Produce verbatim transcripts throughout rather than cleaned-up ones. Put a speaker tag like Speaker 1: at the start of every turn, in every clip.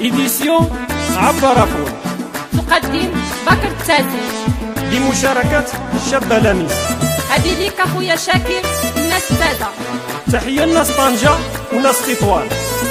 Speaker 1: إديسيون عبرافون
Speaker 2: تقدم بكر التازي
Speaker 1: بمشاركة الشابة لميس.
Speaker 2: هذه ليك أخويا شاكر الناس السادة.
Speaker 1: تحية الناس طنجة وناس تطوان.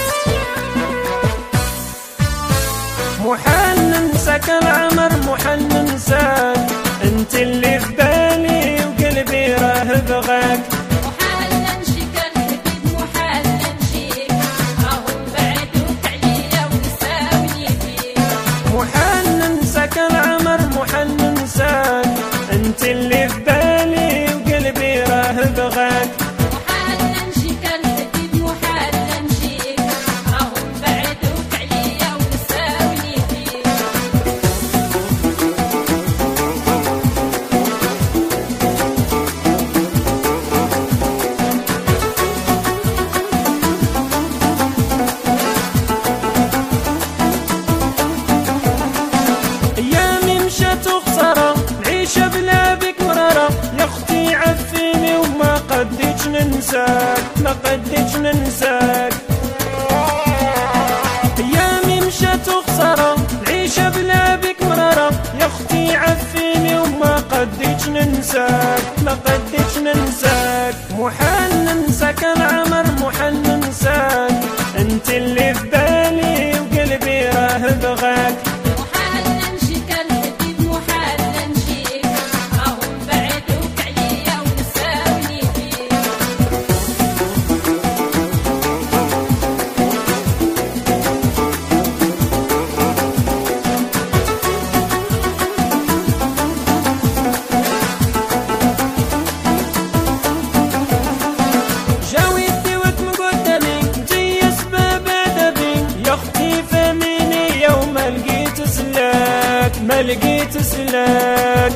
Speaker 1: محال ننساك العمر، محال ننساك، انت اللي في بالي وقلبي راه بغاك.
Speaker 2: محال نمشيك الحبيب، محال نمشيك، راهم بعدوك عليا ونساوني فيك.
Speaker 1: محال ننساك العمر، محال ننساك، انت اللي في بالي وقلبي راه بغاك.
Speaker 2: محال نمشيك الحبيب، محال نمشيك، راهم بعدوك عليا ونساوني فيك.
Speaker 1: ايامي مشات وخسارة، نعيشها بلا بك مرارة، يا اختي عفيني وما قديتش ننساك، ما قديتش ننساك. ايامي مشات وخسارة، نعيشها بلا بك مرارة، يا اختي عفيني وما قديتش ننساك، ما قديتش ننساك. محال ننساك العمر، محال ننساك، انت اللي في بالي وقلبي راه بغاك.
Speaker 2: محال نمشيك الحبيب، محال نمشيك، راهم بعدوك عليا ونساوني فيك.
Speaker 1: جاويتي وكم قدامي، انتي اسباب ادبي، يا اختي فهميني يوم ما لقيت سلاك، ما لقيت سلاك.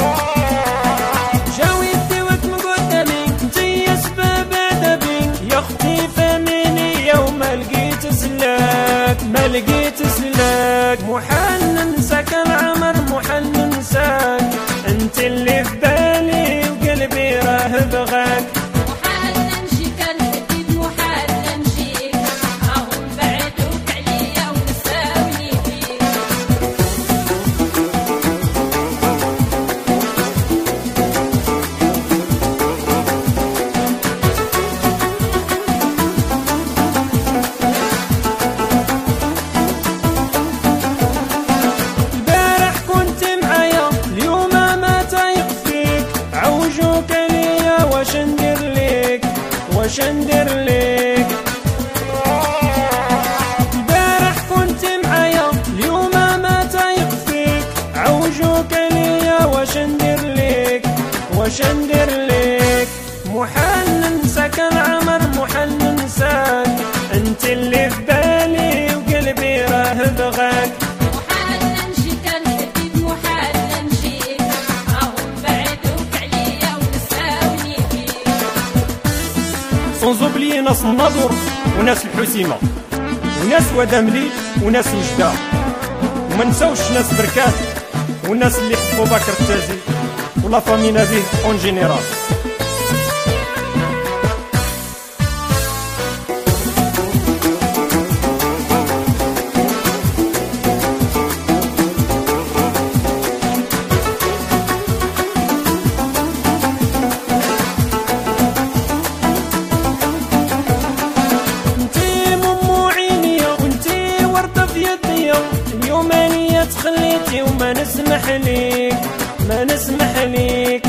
Speaker 1: جاويتي وكم قدامي، انتي اسباب ادبي، يا اختي فهميني يوم ما لقيت سلاك، ما لقيت سلاك. محال ننساك العمر، محال ننساك، انت اللي في بالي وقلبي راه بغاك.
Speaker 2: محال نمشيك الحبيب، محال نمشيك، راهم بعدوك عليا ونساوني فيك.
Speaker 1: البارح كنت معايا، اليوم ما تايق فيك، عوجوك ليا واش ندير ليك، واش ندير ليك. البارح كنت معايا، اليوم ما تايق فيك، عوجوك ليا واش ندير ليك، واش ندير ليك. محال ننساك العمر، محال ننساك، انت اللي في بالي وقلبي راه بغاك.
Speaker 2: محال نمشيك الحبيب، محال نمشيك، راهم بعدوك عليا ونساوني فيك.
Speaker 1: سونز اوبليي ناس الناظور وناس الحسيمة وناس وداملي وناس وجدة، وما نساوش ناس بركات والناس اللي حبوا بكر التازي ولا فامينا به اون جينيرال. انتي ممو عينيا وانتي وردة في يديا، اليوم انيا تخليتي وما نسمح ليك، ما نسمح ليك.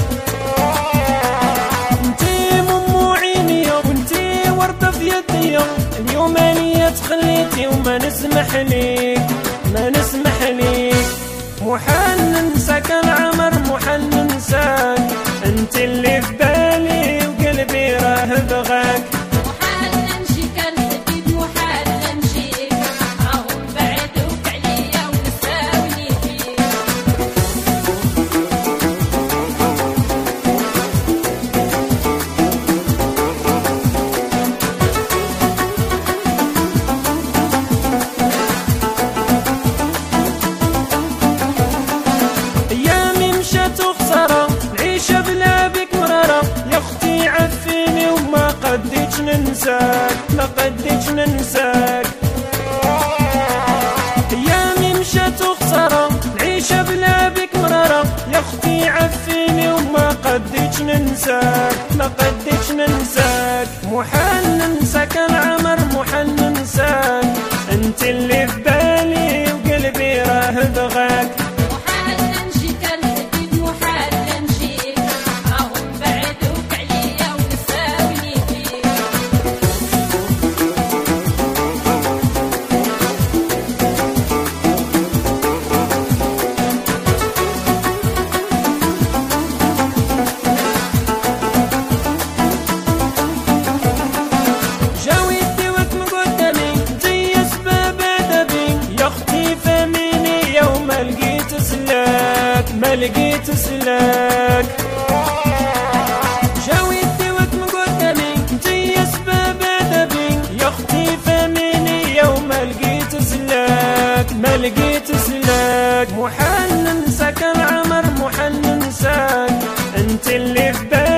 Speaker 1: انتي ممو عينيا وانتي وردة في يديا، اليوم انيا تخليتي وما نسمح ليك، ما نسمح ليك. محال ننساك العمر، محال ننساك، انت اللي في بالي وقلبي راه بغاك.
Speaker 2: محال نمشيك الحبيب، محال نمشيك، راهم بعدوك عليا ونساوني فيك.
Speaker 1: ايامي مشات وخسارة، نعيشها بلا بك مرارة، يا اختي عفيني وما قديتش ننساك، ما قديتش ننساك. اختي عفيني وما قديش ننساك، ما قديش ننساك. محال ننساك العمر، محال ننساك، انت اللي في بالي وقلبي راه بغاك.
Speaker 2: محال نمشيك الحبيب محال نمشيك، راهم بعدوك عليا ونساوني فيك.
Speaker 1: ما لقيت سلاك جاويتي وقت قدامي جي اسباب ادبي يا اختي فهميني يوم ما لقيت سلاك، ما لقيت سلاك. محال ننساك العمر، محال ننساك، انت اللي في بالي